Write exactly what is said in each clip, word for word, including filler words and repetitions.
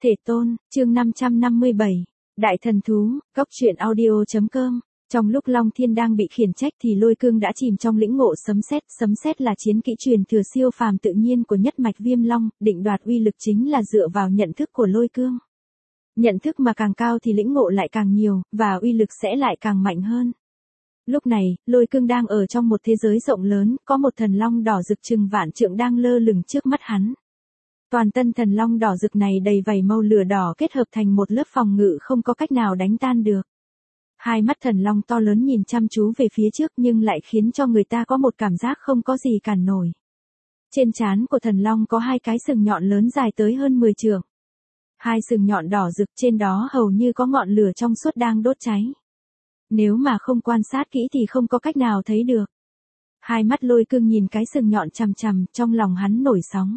Thể tôn, chương năm trăm năm mươi bảy, Đại thần thú, góc truyện audio.com. Trong lúc Long Thiên đang bị khiển trách thì Lôi Cương đã chìm trong lĩnh ngộ sấm sét. Sấm sét là chiến kỹ truyền thừa siêu phàm tự nhiên của nhất mạch Viêm Long, định đoạt uy lực chính là dựa vào nhận thức của Lôi Cương. Nhận thức mà càng cao thì lĩnh ngộ lại càng nhiều, và uy lực sẽ lại càng mạnh hơn. Lúc này, Lôi Cương đang ở trong một thế giới rộng lớn, có một thần long đỏ rực chừng vạn trượng đang lơ lửng trước mắt hắn. Toàn thân thần long đỏ rực này đầy vảy màu lửa đỏ kết hợp thành một lớp phòng ngự không có cách nào đánh tan được. Hai mắt thần long to lớn nhìn chăm chú về phía trước nhưng lại khiến cho người ta có một cảm giác không có gì cản nổi. Trên trán của thần long có hai cái sừng nhọn lớn dài tới hơn mười trượng. Hai sừng nhọn đỏ rực trên đó hầu như có ngọn lửa trong suốt đang đốt cháy. Nếu mà không quan sát kỹ thì không có cách nào thấy được. Hai mắt Lôi Cương nhìn cái sừng nhọn chằm chằm, trong lòng hắn nổi sóng.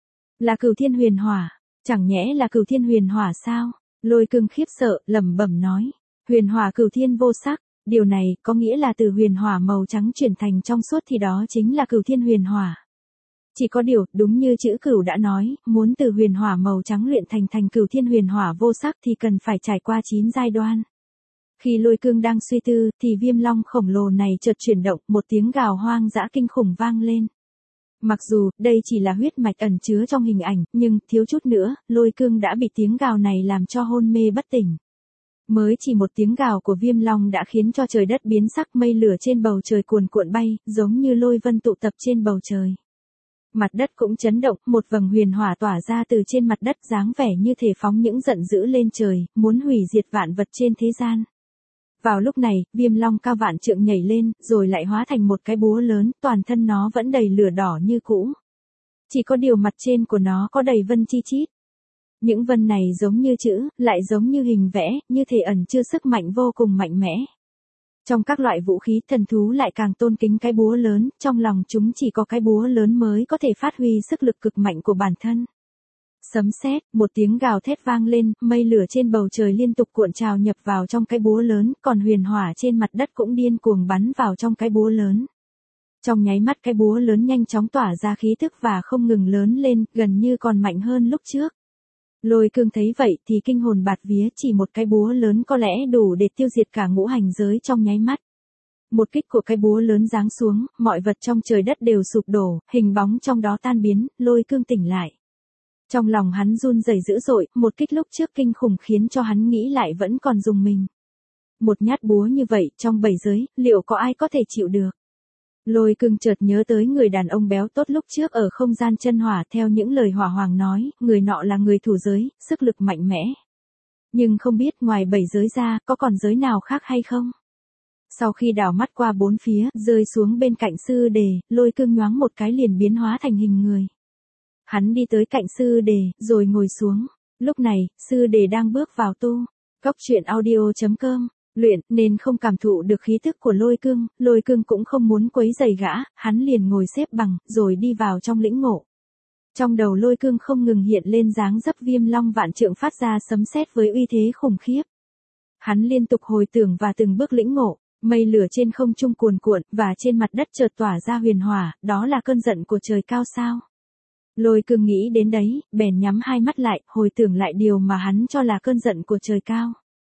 Là Cửu Thiên Huyền Hỏa, chẳng nhẽ là Cửu Thiên Huyền Hỏa sao? Lôi Cương khiếp sợ, lẩm bẩm nói, huyền hỏa cửu thiên vô sắc, điều này có nghĩa là từ huyền hỏa màu trắng chuyển thành trong suốt thì đó chính là Cửu Thiên Huyền Hỏa. Chỉ có điều, đúng như chữ Cửu đã nói, muốn từ huyền hỏa màu trắng luyện thành thành Cửu Thiên Huyền Hỏa vô sắc thì cần phải trải qua chín giai đoạn. Khi Lôi Cương đang suy tư, thì Viêm Long khổng lồ này chợt chuyển động, một tiếng gào hoang dã kinh khủng vang lên. Mặc dù, đây chỉ là huyết mạch ẩn chứa trong hình ảnh, nhưng, thiếu chút nữa, Lôi Cương đã bị tiếng gào này làm cho hôn mê bất tỉnh. Mới chỉ một tiếng gào của Viêm Long đã khiến cho trời đất biến sắc, mây lửa trên bầu trời cuồn cuộn bay, giống như lôi vân tụ tập trên bầu trời. Mặt đất cũng chấn động, một vầng huyền hỏa tỏa ra từ trên mặt đất dáng vẻ như thể phóng những giận dữ lên trời, muốn hủy diệt vạn vật trên thế gian. Vào lúc này, Viêm Long cao vạn trượng nhảy lên, rồi lại hóa thành một cái búa lớn, toàn thân nó vẫn đầy lửa đỏ như cũ. Chỉ có điều mặt trên của nó có đầy vân chi chít. Những vân này giống như chữ, lại giống như hình vẽ, như thể ẩn chứa sức mạnh vô cùng mạnh mẽ. Trong các loại vũ khí, thần thú lại càng tôn kính cái búa lớn, trong lòng chúng chỉ có cái búa lớn mới có thể phát huy sức lực cực mạnh của bản thân. Sấm sét, một tiếng gào thét vang lên, mây lửa trên bầu trời liên tục cuộn trào nhập vào trong cái búa lớn, còn huyền hỏa trên mặt đất cũng điên cuồng bắn vào trong cái búa lớn. Trong nháy mắt cái búa lớn nhanh chóng tỏa ra khí tức và không ngừng lớn lên, gần như còn mạnh hơn lúc trước. Lôi Cương thấy vậy thì kinh hồn bạt vía, chỉ một cái búa lớn có lẽ đủ để tiêu diệt cả ngũ hành giới trong nháy mắt. Một kích của cái búa lớn giáng xuống, mọi vật trong trời đất đều sụp đổ, hình bóng trong đó tan biến, Lôi Cương tỉnh lại. Trong lòng hắn run rẩy dữ dội, một kích lúc trước kinh khủng khiến cho hắn nghĩ lại vẫn còn rùng mình. Một nhát búa như vậy, trong bảy giới, liệu có ai có thể chịu được? Lôi Cương chợt nhớ tới người đàn ông béo tốt lúc trước ở không gian chân hỏa, theo những lời hỏa hoàng nói, người nọ là người thủ giới, sức lực mạnh mẽ. Nhưng không biết ngoài bảy giới ra, có còn giới nào khác hay không? Sau khi đảo mắt qua bốn phía, rơi xuống bên cạnh sư đề, Lôi Cương nhoáng một cái liền biến hóa thành hình người. Hắn đi tới cạnh sư đề, rồi ngồi xuống. Lúc này, sư đề đang bước vào tu. Góc truyện audio.com. Luyện, nên không cảm thụ được khí thức của Lôi Cương, Lôi Cương cũng không muốn quấy rầy gã, hắn liền ngồi xếp bằng, rồi đi vào trong lĩnh ngộ. Trong đầu Lôi Cương không ngừng hiện lên dáng dấp Viêm Long vạn trượng phát ra sấm sét với uy thế khủng khiếp. Hắn liên tục hồi tưởng và từng bước lĩnh ngộ, mây lửa trên không trung cuồn cuộn, và trên mặt đất chợt tỏa ra huyền hỏa, đó là cơn giận của trời cao sao? Lôi Cương nghĩ đến đấy, bèn nhắm hai mắt lại, hồi tưởng lại điều mà hắn cho là cơn giận của trời cao.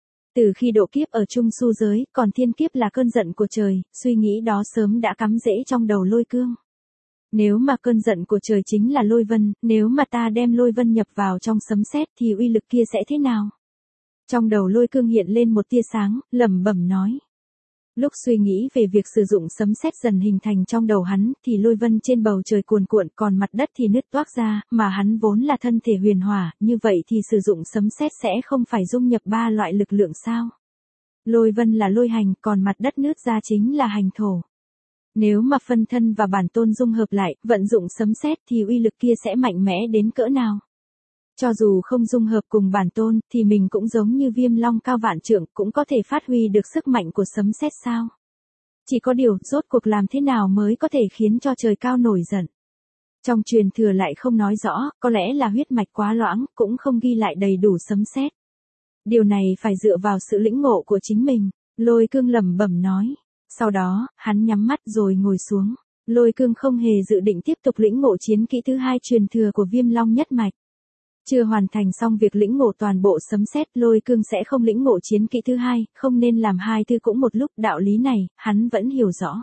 Từ khi độ kiếp ở Trung Su giới, còn thiên kiếp là cơn giận của trời, suy nghĩ đó sớm đã cắm rễ trong đầu Lôi Cương. Nếu mà cơn giận của trời chính là lôi vân, nếu mà ta đem lôi vân nhập vào trong sấm sét thì uy lực kia sẽ thế nào? Trong đầu Lôi Cương hiện lên một tia sáng, lẩm bẩm nói. Lúc suy nghĩ về việc sử dụng sấm sét dần hình thành trong đầu hắn, thì lôi vân trên bầu trời cuồn cuộn, còn mặt đất thì nứt toác ra, mà hắn vốn là thân thể huyền hỏa, như vậy thì sử dụng sấm sét sẽ không phải dung nhập ba loại lực lượng sao? Lôi vân là lôi hành, còn mặt đất nứt ra chính là hành thổ. Nếu mà phân thân và bản tôn dung hợp lại, vận dụng sấm sét thì uy lực kia sẽ mạnh mẽ đến cỡ nào? Cho dù không dung hợp cùng bản tôn, thì mình cũng giống như Viêm Long cao vạn trượng, cũng có thể phát huy được sức mạnh của sấm sét sao? Chỉ có điều, rốt cuộc làm thế nào mới có thể khiến cho trời cao nổi giận? Trong truyền thừa lại không nói rõ, có lẽ là huyết mạch quá loãng, cũng không ghi lại đầy đủ sấm sét. Điều này phải dựa vào sự lĩnh ngộ của chính mình, Lôi Cương lẩm bẩm nói. Sau đó, hắn nhắm mắt rồi ngồi xuống. Lôi Cương không hề dự định tiếp tục lĩnh ngộ chiến kỹ thứ hai truyền thừa của Viêm Long nhất mạch. Chưa hoàn thành xong việc lĩnh ngộ toàn bộ sấm sét, Lôi Cương sẽ không lĩnh ngộ chiến kỹ thứ hai, không nên làm hai thứ cũng một lúc, đạo lý này, hắn vẫn hiểu rõ.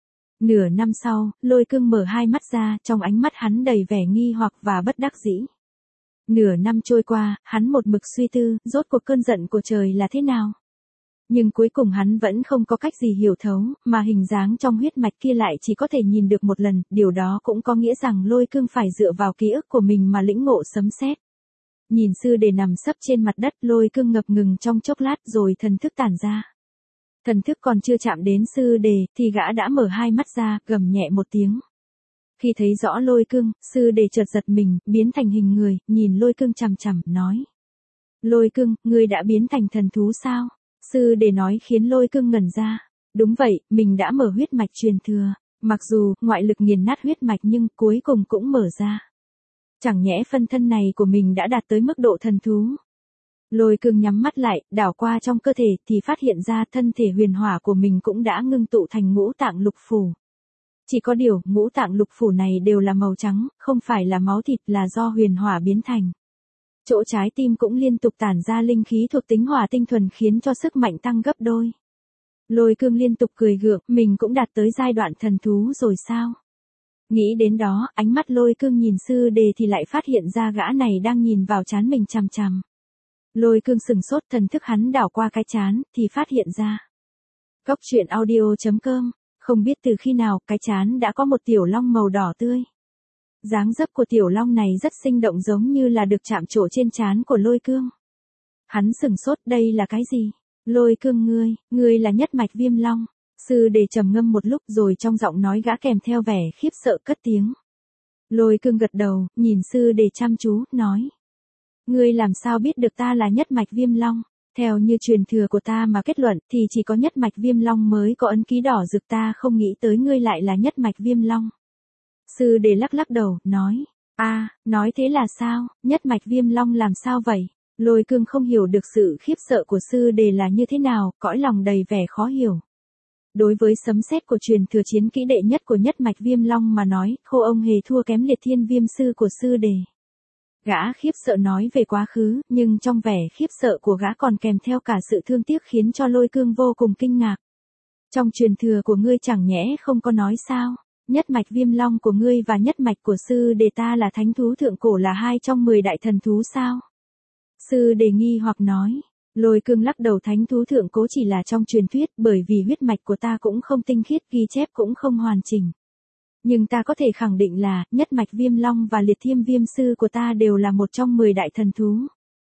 Nửa năm sau, Lôi Cương mở hai mắt ra, trong ánh mắt hắn đầy vẻ nghi hoặc và bất đắc dĩ. Nửa năm trôi qua, hắn một mực suy tư, rốt cuộc cơn giận của trời là thế nào. Nhưng cuối cùng hắn vẫn không có cách gì hiểu thấu, mà hình dáng trong huyết mạch kia lại chỉ có thể nhìn được một lần, điều đó cũng có nghĩa rằng Lôi Cương phải dựa vào ký ức của mình mà lĩnh ngộ sấm sét. Nhìn sư đề nằm sấp trên mặt đất, Lôi Cương ngập ngừng trong chốc lát rồi thần thức tản ra. Thần thức còn chưa chạm đến sư đề, thì gã đã mở hai mắt ra, gầm nhẹ một tiếng. Khi thấy rõ Lôi Cương, sư đề chợt giật mình, biến thành hình người, nhìn Lôi Cương chằm chằm, nói. Lôi Cương, ngươi đã biến thành thần thú sao? Sư đề nói khiến Lôi Cương ngẩn ra. Đúng vậy, mình đã mở huyết mạch truyền thừa. Mặc dù, ngoại lực nghiền nát huyết mạch nhưng cuối cùng cũng mở ra. Chẳng nhẽ phân thân này của mình đã đạt tới mức độ thần thú. Lôi Cương nhắm mắt lại, đảo qua trong cơ thể thì phát hiện ra thân thể huyền hỏa của mình cũng đã ngưng tụ thành ngũ tạng lục phủ. Chỉ có điều, ngũ tạng lục phủ này đều là màu trắng, không phải là máu thịt, là do huyền hỏa biến thành. Chỗ trái tim cũng liên tục tản ra linh khí thuộc tính hỏa tinh thuần khiến cho sức mạnh tăng gấp đôi. Lôi Cương liên tục cười gượng, mình cũng đạt tới giai đoạn thần thú rồi sao? Nghĩ đến đó, ánh mắt Lôi Cương nhìn sư đề thì lại phát hiện ra gã này đang nhìn vào trán mình chằm chằm. Lôi Cương sừng sốt, thần thức hắn đảo qua cái trán, thì phát hiện ra. Góc truyện audio chấm com, không biết từ khi nào cái trán đã có một tiểu long màu đỏ tươi. Dáng dấp của tiểu long này rất sinh động giống như là được chạm trổ trên trán của Lôi Cương. Hắn sừng sốt, đây là cái gì? Lôi Cương, ngươi, ngươi là nhất mạch viêm long. Sư đề trầm ngâm một lúc rồi trong giọng nói gã kèm theo vẻ khiếp sợ cất tiếng. Lôi Cương gật đầu, nhìn sư đề chăm chú, nói. Ngươi làm sao biết được ta là nhất mạch viêm long? Theo như truyền thừa của ta mà kết luận thì chỉ có nhất mạch viêm long mới có ấn ký đỏ rực, ta không nghĩ tới ngươi lại là nhất mạch viêm long. Sư đề lắc lắc đầu, nói. a à, nói thế là sao, nhất mạch viêm long làm sao vậy? Lôi Cương không hiểu được sự khiếp sợ của sư đề là như thế nào, cõi lòng đầy vẻ khó hiểu. Đối với sấm sét của truyền thừa chiến kỹ đệ nhất của nhất mạch viêm long mà nói, khô ông hề thua kém liệt thiên viêm sư của sư đề. Gã khiếp sợ nói về quá khứ, nhưng trong vẻ khiếp sợ của gã còn kèm theo cả sự thương tiếc khiến cho Lôi Cương vô cùng kinh ngạc. Trong truyền thừa của ngươi chẳng nhẽ không có nói sao? Nhất mạch viêm long của ngươi và nhất mạch của sư đề ta là thánh thú thượng cổ, là hai trong mười đại thần thú sao? Sư đề nghi hoặc nói. Lôi Cương lắc đầu, thánh thú thượng cố chỉ là trong truyền thuyết, bởi vì huyết mạch của ta cũng không tinh khiết, ghi chép cũng không hoàn chỉnh. Nhưng ta có thể khẳng định là, nhất mạch viêm long và liệt thiêm viêm sư của ta đều là một trong mười đại thần thú.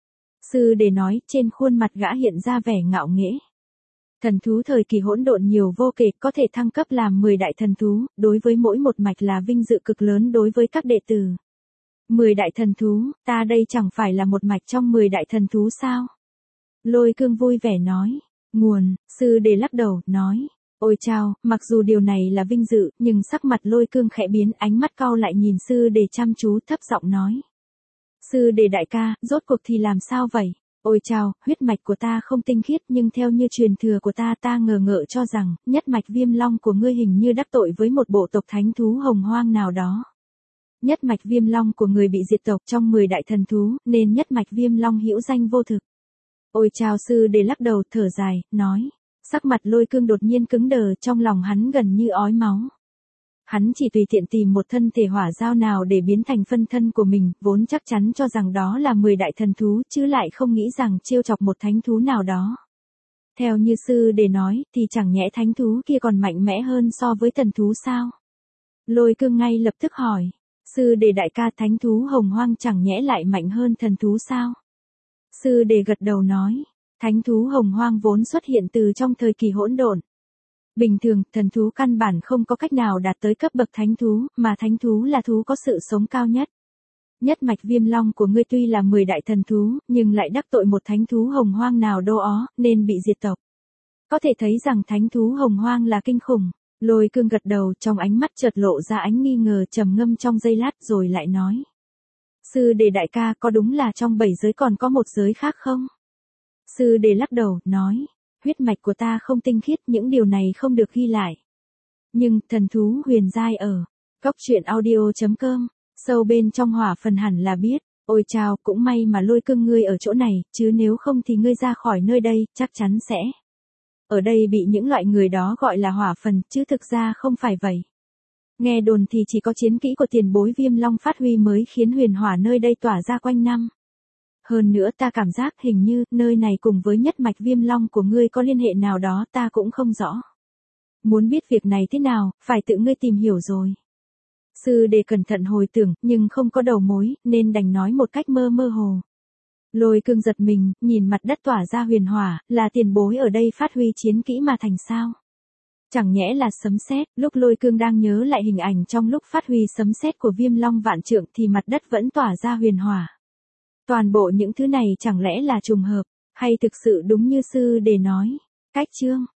Sư đề nói, trên khuôn mặt gã hiện ra vẻ ngạo nghễ. Thần thú thời kỳ hỗn độn nhiều vô kể, có thể thăng cấp làm mười đại thần thú, đối với mỗi một mạch là vinh dự cực lớn đối với các đệ tử. mười đại thần thú, ta đây chẳng phải là một mạch trong mười đại thần thú sao? Lôi Cương vui vẻ nói. Nguồn, sư đề lắc đầu, nói. Ôi chao, mặc dù điều này là vinh dự, nhưng sắc mặt Lôi Cương khẽ biến, ánh mắt cau lại nhìn sư đề chăm chú, thấp giọng nói. Sư đề đại ca, rốt cuộc thì làm sao vậy? Ôi chao, huyết mạch của ta không tinh khiết, nhưng theo như truyền thừa của ta ta ngờ ngợ cho rằng, nhất mạch viêm long của ngươi hình như đắc tội với một bộ tộc thánh thú hồng hoang nào đó. Nhất mạch viêm long của người bị diệt tộc trong mười đại thần thú, nên nhất mạch viêm long hữu danh vô thực. Ôi chao, sư đề lắc đầu thở dài, nói. Sắc mặt Lôi Cương đột nhiên cứng đờ, trong lòng hắn gần như ói máu. Hắn chỉ tùy tiện tìm một thân thể hỏa giao nào để biến thành phân thân của mình, vốn chắc chắn cho rằng đó là mười đại thần thú, chứ lại không nghĩ rằng trêu chọc một thánh thú nào đó. Theo như sư đề nói, thì chẳng nhẽ thánh thú kia còn mạnh mẽ hơn so với thần thú sao? Lôi Cương ngay lập tức hỏi. Sư đề đại ca, thánh thú hồng hoang chẳng nhẽ lại mạnh hơn thần thú sao? Sư đề gật đầu nói. Thánh thú hồng hoang vốn xuất hiện từ trong thời kỳ hỗn độn. Bình thường, thần thú căn bản không có cách nào đạt tới cấp bậc thánh thú, mà thánh thú là thú có sự sống cao nhất. Nhất mạch viêm long của ngươi tuy là mười đại thần thú, nhưng lại đắc tội một thánh thú hồng hoang nào đô ó, nên bị diệt tộc. Có thể thấy rằng thánh thú hồng hoang là kinh khủng. Lôi Cương gật đầu, trong ánh mắt chợt lộ ra ánh nghi ngờ, trầm ngâm trong giây lát rồi lại nói. Sư đề đại ca, có đúng là trong bảy giới còn có một giới khác không? Sư đề lắc đầu, nói. Huyết mạch của ta không tinh khiết, những điều này không được ghi lại. Nhưng, thần thú huyền giai ở. Góc truyện audio chấm com. Sâu bên trong hỏa phần hẳn là biết. Ôi chao, cũng may mà Lôi Cương ngươi ở chỗ này, chứ nếu không thì ngươi ra khỏi nơi đây, chắc chắn sẽ. Ở đây bị những loại người đó gọi là hỏa phần, chứ thực ra không phải vậy. Nghe đồn thì chỉ có chiến kỹ của tiền bối Viêm Long phát huy mới khiến huyền hỏa nơi đây tỏa ra quanh năm. Hơn nữa ta cảm giác hình như nơi này cùng với nhất mạch Viêm Long của ngươi có liên hệ nào đó ta cũng không rõ. Muốn biết việc này thế nào, phải tự ngươi tìm hiểu rồi. Sư Đề cẩn thận hồi tưởng, nhưng không có đầu mối, nên đành nói một cách mơ mơ hồ. Lôi Cương giật mình, nhìn mặt đất tỏa ra huyền hỏa, là tiền bối ở đây phát huy chiến kỹ mà thành sao? Chẳng nhẽ là sấm sét? Lúc Lôi Cương đang nhớ lại hình ảnh trong lúc phát huy sấm sét của Viêm Long vạn trượng thì mặt đất vẫn tỏa ra huyền hỏa. Toàn bộ những thứ này chẳng lẽ là trùng hợp, hay thực sự đúng như sư Đề nói? Cách chương